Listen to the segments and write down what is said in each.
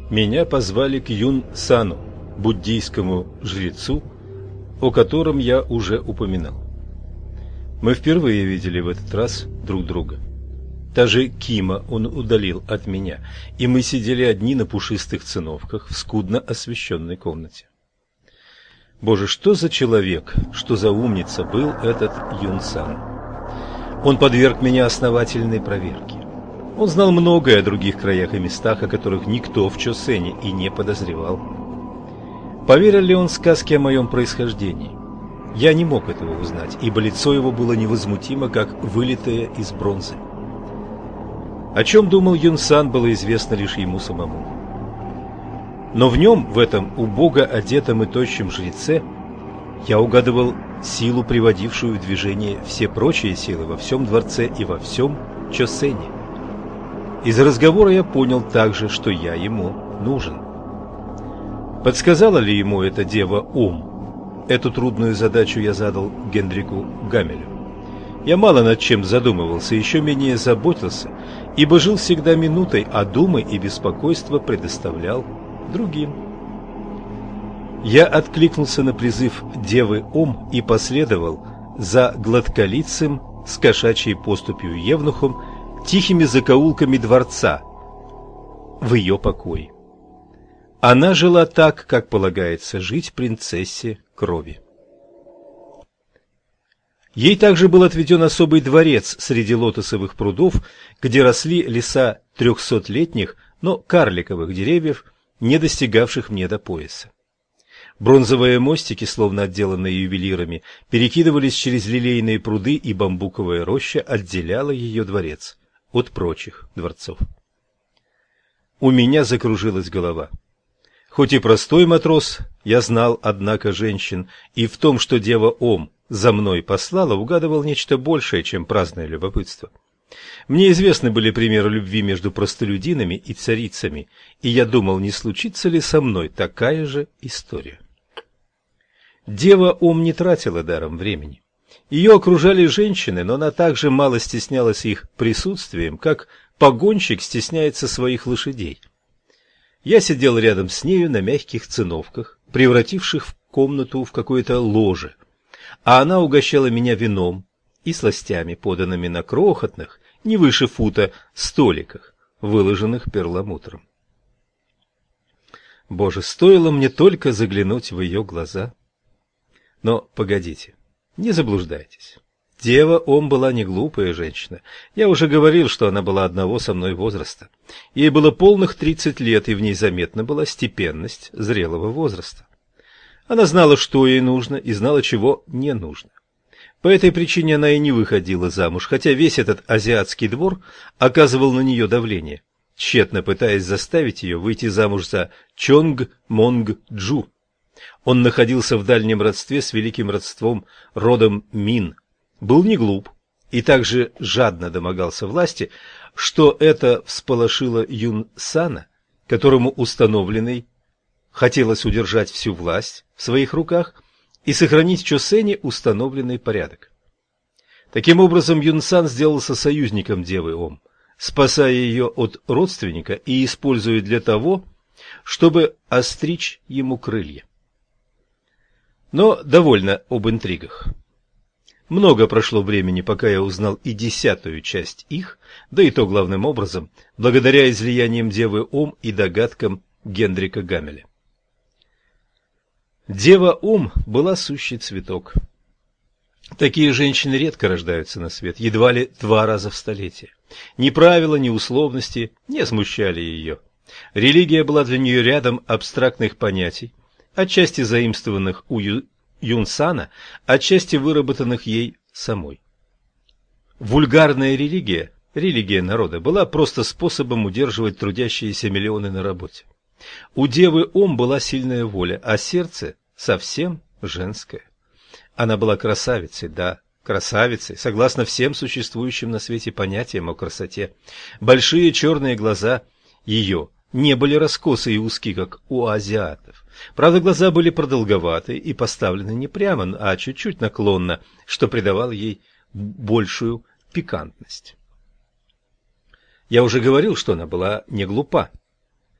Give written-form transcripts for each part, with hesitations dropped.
Меня позвали к Юн-сану, буддийскому жрецу, о котором я уже упоминал. Мы впервые видели в этот раз друг друга. Даже Кима он удалил от меня, и мы сидели одни на пушистых циновках в скудно освещенной комнате. Боже, что за человек, что за умница был этот Юн-сан. Он подверг меня основательной проверке. Он знал многое о других краях и местах, о которых никто в Чосене и не подозревал. Поверил ли он сказке о моем происхождении? Я не мог этого узнать, ибо лицо его было невозмутимо, как вылитое из бронзы. О чем думал Юн-сан, было известно лишь ему самому. Но в нем, в этом убого одетом и тощем жреце, я угадывал силу, приводившую в движение все прочие силы во всем дворце и во всем Чосене. Из разговора я понял также, что я ему нужен. Подсказала ли ему эта дева Ом? Эту трудную задачу я задал Генрику Гамелю. Я мало над чем задумывался, еще менее заботился, ибо жил всегда минутой, а думы и беспокойство предоставлял другим. Я откликнулся на призыв девы Ом и последовал за гладколицым с кошачьей поступью евнухом тихими закоулками дворца в ее покое. Она жила так, как полагается жить принцессе крови. Ей также был отведен особый дворец среди лотосовых прудов, где росли леса 300-летних, но карликовых деревьев, не достигавших мне до пояса. Бронзовые мостики, словно отделанные ювелирами, перекидывались через лилейные пруды, и бамбуковая роща отделяла ее дворец от прочих дворцов. У меня закружилась голова. Хоть и простой матрос, я знал, однако, женщин, и в том, что дева Ом за мной послала, угадывал нечто большее, чем праздное любопытство. Мне известны были примеры любви между простолюдинами и царицами, и я думал, не случится ли со мной такая же история. Дева Ом не тратила даром времени. Ее окружали женщины, но она так же мало стеснялась их присутствием, как погонщик стесняется своих лошадей. Я сидел рядом с нею на мягких циновках, превративших в комнату в какое-то ложе, а она угощала меня вином и сластями, поданными на крохотных, не выше фута, столиках, выложенных перламутром. Боже, стоило мне только заглянуть в ее глаза. Но погодите, не заблуждайтесь. Дева Ом была не глупая женщина. Я уже говорил, что она была одного со мной возраста. Ей было полных 30 лет, и в ней заметна была степенность зрелого возраста. Она знала, что ей нужно, и знала, чего не нужно. По этой причине она и не выходила замуж, хотя весь этот азиатский двор оказывал на нее давление, тщетно пытаясь заставить ее выйти замуж за Чонг-Монг-Джу. Он находился в дальнем родстве с великим родством родом Мин, был не глуп и также жадно домогался власти, что это всполошило Юн-сана, которому установленный хотелось удержать всю власть в своих руках и сохранить в Чосене установленный порядок. Таким образом, Юн-сан сделался союзником девы Ом, спасая ее от родственника и используя для того, чтобы остричь ему крылья. Но довольно об интригах. Много прошло времени, пока я узнал и 10-ю часть их, да и то главным образом, благодаря излияниям девы Ом и догадкам Генрика Гамеля. Дева Ом была сущий цветок. Такие женщины редко рождаются на свет, едва ли 2 раза в столетие. Ни правила, ни условности не смущали ее. Религия была для нее рядом абстрактных понятий, отчасти заимствованных у Юн-сана, отчасти выработанных ей самой. Вульгарная религия, религия народа, была просто способом удерживать трудящиеся миллионы на работе. У девы Ом была сильная воля, а сердце совсем женское. Она была красавицей, да, красавицей, согласно всем существующим на свете понятиям о красоте. Большие черные глаза ее не были раскосы и узки, как у азиатов. Правда, глаза были продолговаты и поставлены не прямо, а чуть-чуть наклонно, что придавало ей большую пикантность. Я уже говорил, что она была не глупа.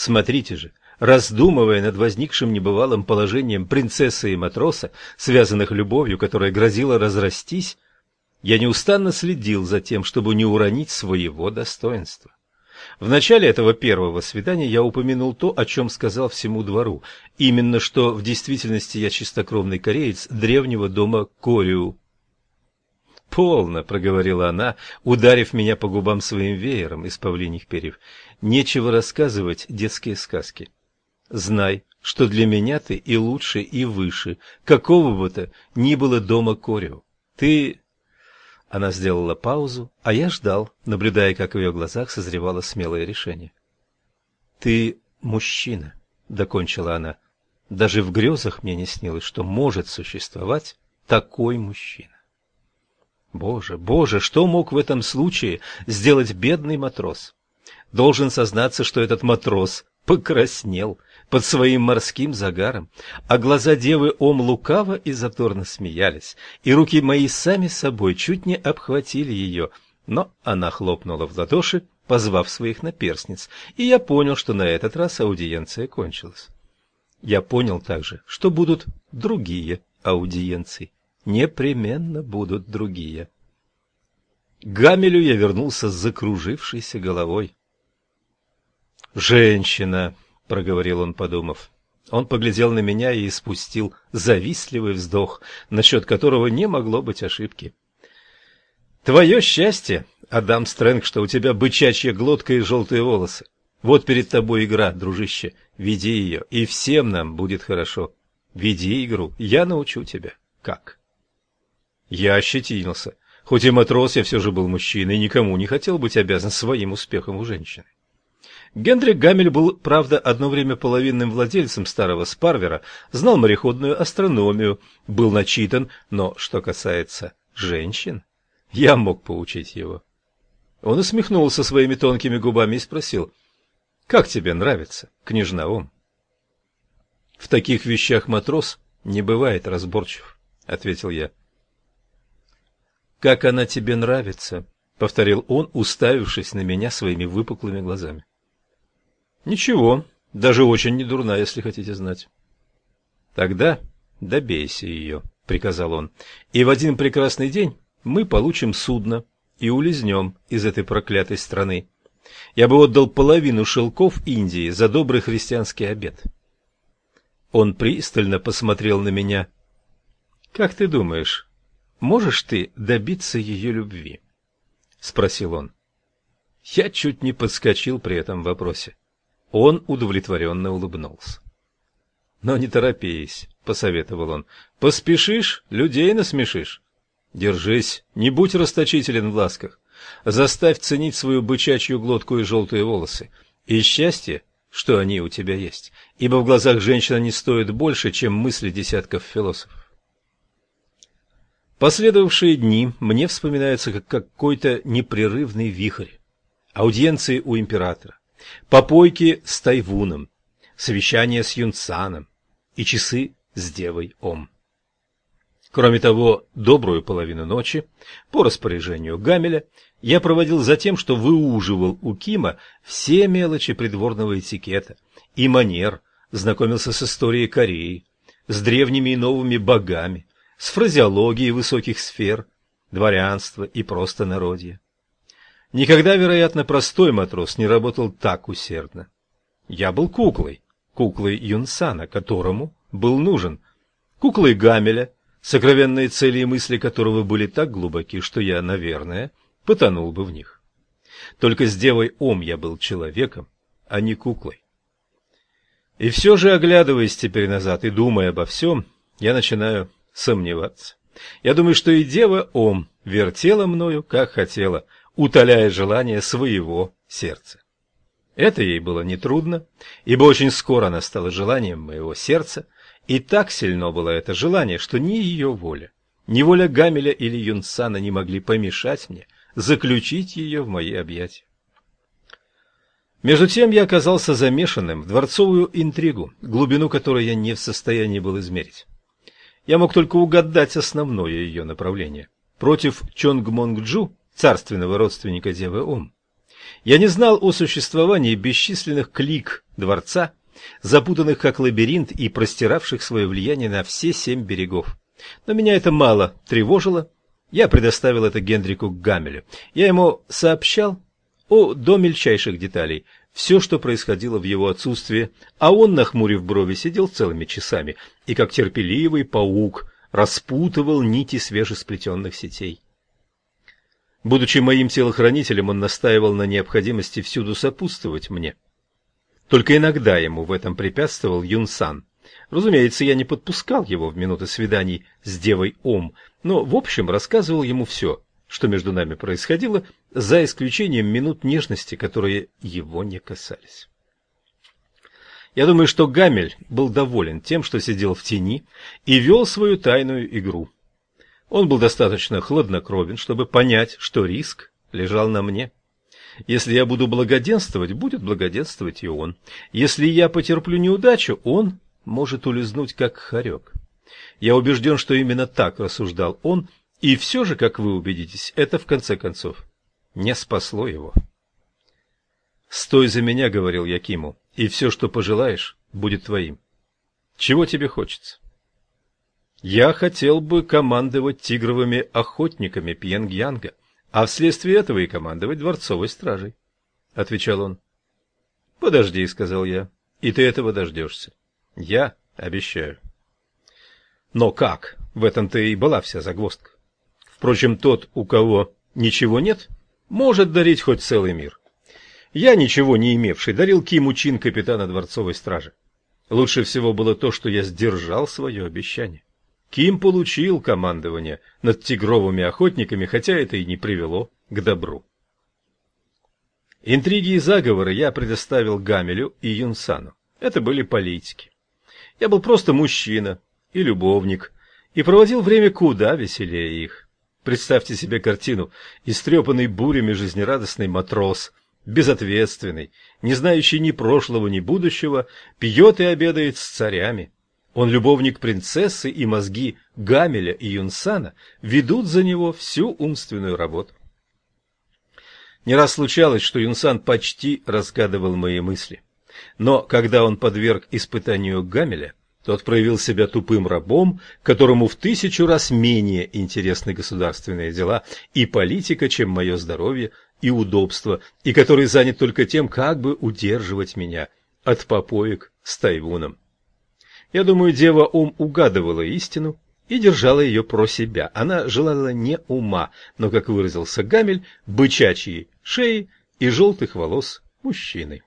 Смотрите же, раздумывая над возникшим небывалым положением принцессы и матроса, связанных любовью, которая грозила разрастись, я неустанно следил за тем, чтобы не уронить своего достоинства. В начале этого первого свидания я упомянул то, о чем сказал всему двору, именно что в действительности я чистокровный кореец древнего дома Корю. «Полно», — проговорила она, ударив меня по губам своим веером из павлиньих перьев, — «нечего рассказывать детские сказки. Знай, что для меня ты и лучше, и выше, какого бы то ни было дома Корю. Ты...» Она сделала паузу, а я ждал, наблюдая, как в ее глазах созревало смелое решение. «Ты мужчина», — докончила она. «Даже в грезах мне не снилось, что может существовать такой мужчина». Боже, Боже, что мог в этом случае сделать бедный матрос? Должен сознаться, что этот матрос покраснел под своим морским загаром, а глаза девы Ом лукаво и задорно смеялись, и руки мои сами собой чуть не обхватили ее, но она хлопнула в ладоши, позвав своих наперсниц, и я понял, что на этот раз аудиенция кончилась. Я понял также, что будут другие аудиенции. Непременно будут другие. К Гамелю я вернулся с закружившейся головой. «Женщина», — проговорил он, подумав. Он поглядел на меня и испустил завистливый вздох, насчет которого не могло быть ошибки. «Твое счастье, Адам Стрэнг, что у тебя бычачья глотка и желтые волосы. Вот перед тобой игра, дружище, веди ее, и всем нам будет хорошо. Веди игру, я научу тебя. Как?» Я ощетинился. Хоть и матрос, я все же был мужчиной и никому не хотел быть обязан своим успехом у женщины. Генрих Гамель был, правда, одно время половинным владельцем старого спарвера, знал мореходную астрономию, был начитан, но что касается женщин, я мог поучить его. Он усмехнулся своими тонкими губами и спросил: «Как тебе нравится, княжна Ом?» «В таких вещах матрос не бывает разборчив», — ответил я. «Как она тебе нравится?» — повторил он, уставившись на меня своими выпуклыми глазами. «Ничего, даже очень недурна, если хотите знать». «Тогда добейся ее», — приказал он, — «и в один прекрасный день мы получим судно и улизнем из этой проклятой страны. Я бы отдал половину шелков Индии за добрый христианский обет». Он пристально посмотрел на меня. «Как ты думаешь, можешь ты добиться ее любви?» — спросил он. Я чуть не подскочил при этом вопросе. Он удовлетворенно улыбнулся. «Но не торопись», — посоветовал он. «Поспешишь, людей насмешишь. Держись, не будь расточителен в ласках. Заставь ценить свою бычачью глотку и желтые волосы. И счастье, что они у тебя есть, ибо в глазах женщина не стоит больше, чем мысли десятков философов». Последовавшие дни мне вспоминаются как какой-то непрерывный вихрь. Аудиенции у императора, попойки с Тайвуном, совещания с Юнцаном и часы с девой Ом. Кроме того, добрую половину ночи, по распоряжению Гамеля, я проводил за тем, что выуживал у Кима все мелочи придворного этикета и манер, знакомился с историей Кореи, с древними и новыми богами, с фразеологией высоких сфер, дворянства и простонародья. Никогда, вероятно, простой матрос не работал так усердно. Я был куклой Юнсана, которому был нужен, куклой Гамеля, сокровенные цели и мысли которого были так глубоки, что я, наверное, потонул бы в них. Только с девой Ом я был человеком, а не куклой. И все же, оглядываясь теперь назад и думая обо всем, я начинаю сомневаться. Я думаю, что и дева Ом вертела мною, как хотела, утоляя желание своего сердца. Это ей было нетрудно, ибо очень скоро она стала желанием моего сердца, и так сильно было это желание, что ни ее воля, ни воля Гамеля или Юнсана не могли помешать мне заключить ее в мои объятия. Между тем я оказался замешанным в дворцовую интригу, глубину которой я не в состоянии был измерить. Я мог только угадать основное ее направление. Против Чонгмонгджу, царственного родственника девы Ом. Я не знал о существовании бесчисленных клик дворца, запутанных как лабиринт и простиравших свое влияние на все 7 берегов. Но меня это мало тревожило. Я предоставил это Генрику Гамелю. Я ему сообщал до мельчайших деталей все, что происходило в его отсутствии, а он, нахмурив брови, сидел целыми часами и, как терпеливый паук, распутывал нити свежесплетенных сетей. Будучи моим телохранителем, он настаивал на необходимости всюду сопутствовать мне. Только иногда ему в этом препятствовал Юн-сан. Разумеется, я не подпускал его в минуты свиданий с девой Ом, но в общем рассказывал ему все, что между нами происходило, за исключением минут нежности, которые его не касались. Я думаю, что Гамель был доволен тем, что сидел в тени и вел свою тайную игру. Он был достаточно хладнокровен, чтобы понять, что риск лежал на мне. Если я буду благоденствовать, будет благоденствовать и он. Если я потерплю неудачу, он может улизнуть как хорек. Я убежден, что именно так рассуждал он, и все же, как вы убедитесь, это в конце концов не спасло его. «Стой за меня», — говорил я Киму, — «и все, что пожелаешь, будет твоим. Чего тебе хочется?» «Я хотел бы командовать тигровыми охотниками Пхеньянга, а вследствие этого и командовать дворцовой стражей», — отвечал он. «Подожди», — сказал я, — «и ты этого дождешься. Я обещаю». Но как? В этом-то и была вся загвоздка. Впрочем, тот, у кого ничего нет, может дарить хоть целый мир. Я, ничего не имевший, дарил Киму чин капитана дворцовой стражи. Лучше всего было то, что я сдержал свое обещание. Ким получил командование над тигровыми охотниками, хотя это и не привело к добру. Интриги и заговоры я предоставил Гамелю и Юн-сану. Это были политики. Я был просто мужчина и любовник, и проводил время куда веселее их. Представьте себе картину: истрепанный бурями жизнерадостный матрос, безответственный, не знающий ни прошлого, ни будущего, пьет и обедает с царями. Он любовник принцессы, и мозги Гамеля и Юн-сана ведут за него всю умственную работу. Не раз случалось, что Юн-сан почти разгадывал мои мысли. Но когда он подверг испытанию Гамеля, тот проявил себя тупым рабом, которому в 1000 раз менее интересны государственные дела и политика, чем мое здоровье и удобство, и который занят только тем, как бы удерживать меня от попоек с Тайвуном. Я думаю, дева Ом угадывала истину и держала ее про себя. Она желала не ума, но, как выразился Гамель, бычачьей шеи и желтых волос мужчины.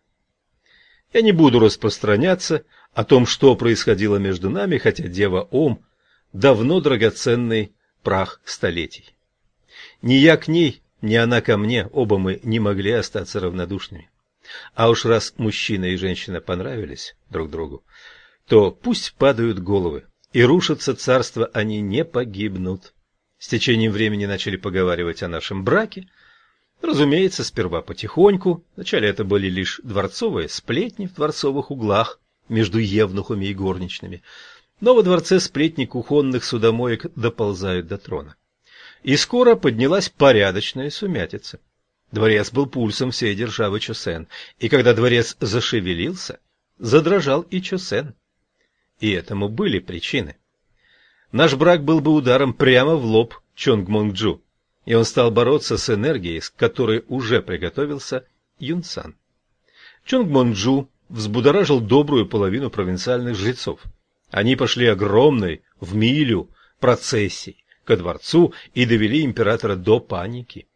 Я не буду распространяться о том, что происходило между нами, хотя дева Ом давно драгоценный прах столетий. Ни я к ней, ни она ко мне, оба мы не могли остаться равнодушными. А уж раз мужчина и женщина понравились друг другу, то пусть падают головы, и рушатся царства, они не погибнут. С течением времени начали поговаривать о нашем браке. Разумеется, сперва потихоньку. Вначале это были лишь дворцовые сплетни в дворцовых углах между евнухами и горничными. Но во дворце сплетни кухонных судомоек доползают до трона. И скоро поднялась порядочная сумятица. Дворец был пульсом всей державы Чосен, и когда дворец зашевелился, задрожал и Чосен. И этому были причины. Наш брак был бы ударом прямо в лоб Чонгмонджу, и он стал бороться с энергией, с которой уже приготовился Юн-сан. Чонгмонджу взбудоражил добрую половину провинциальных жрецов. Они пошли огромной, в милю, процессией ко дворцу и довели императора до паники.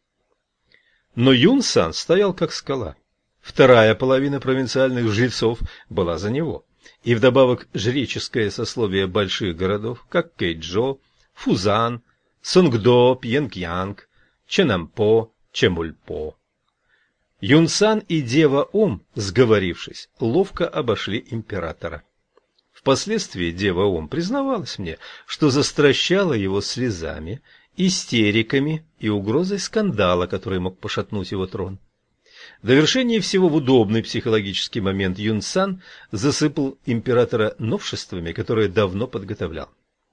Но Юн-сан стоял как скала. Вторая половина провинциальных жрецов была за него. И вдобавок жреческое сословие больших городов, как Кэйчжоу, Фузан, Сонгдо, Пхеньянг, Чэнампо, Чэмульпо. Юн-сан и дева Ом, сговорившись, ловко обошли императора. Впоследствии дева Ом признавалась мне, что застращала его слезами, истериками и угрозой скандала, который мог пошатнуть его трон. В довершение всего в удобный психологический момент Юн-сан засыпал императора новшествами, которые давно подготовлял.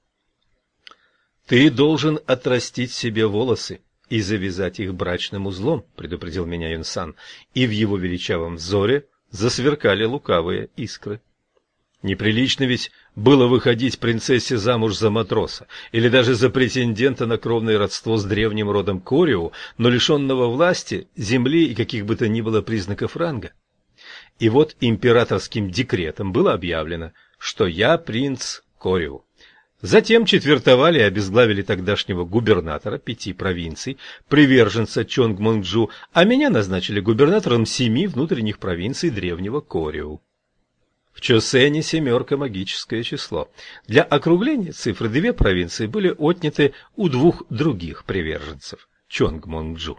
«Ты должен отрастить себе волосы и завязать их брачным узлом», — предупредил меня Юн-сан, и в его величавом взоре засверкали лукавые искры. Неприлично ведь было выходить принцессе замуж за матроса, или даже за претендента на кровное родство с древним родом Кориу, но лишенного власти, земли и каких бы то ни было признаков ранга. И вот императорским декретом было объявлено, что я принц Кориу. Затем четвертовали и обезглавили тогдашнего губернатора 5 провинций, приверженца Чонгмонджу, а меня назначили губернатором 7 внутренних провинций древнего Кориу. В Чосене 7 магическое число. Для округления цифры 2 провинции были отняты у 2 других приверженцев Чонгмонджу.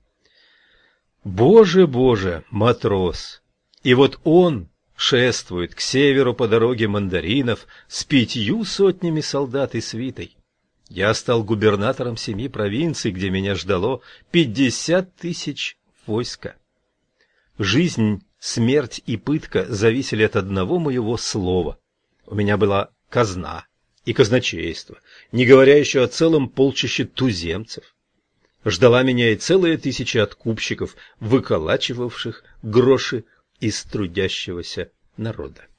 Боже, боже, матрос! И вот он шествует к северу по дороге мандаринов с 5 сотнями солдат и свитой. Я стал губернатором 7 провинций, где меня ждало 50 тысяч войска. Жизнь, смерть и пытка зависели от одного моего слова. У меня была казна и казначейство, не говоря еще о целом полчище туземцев. Ждала меня и целые тысячи откупщиков, выколачивавших гроши из трудящегося народа.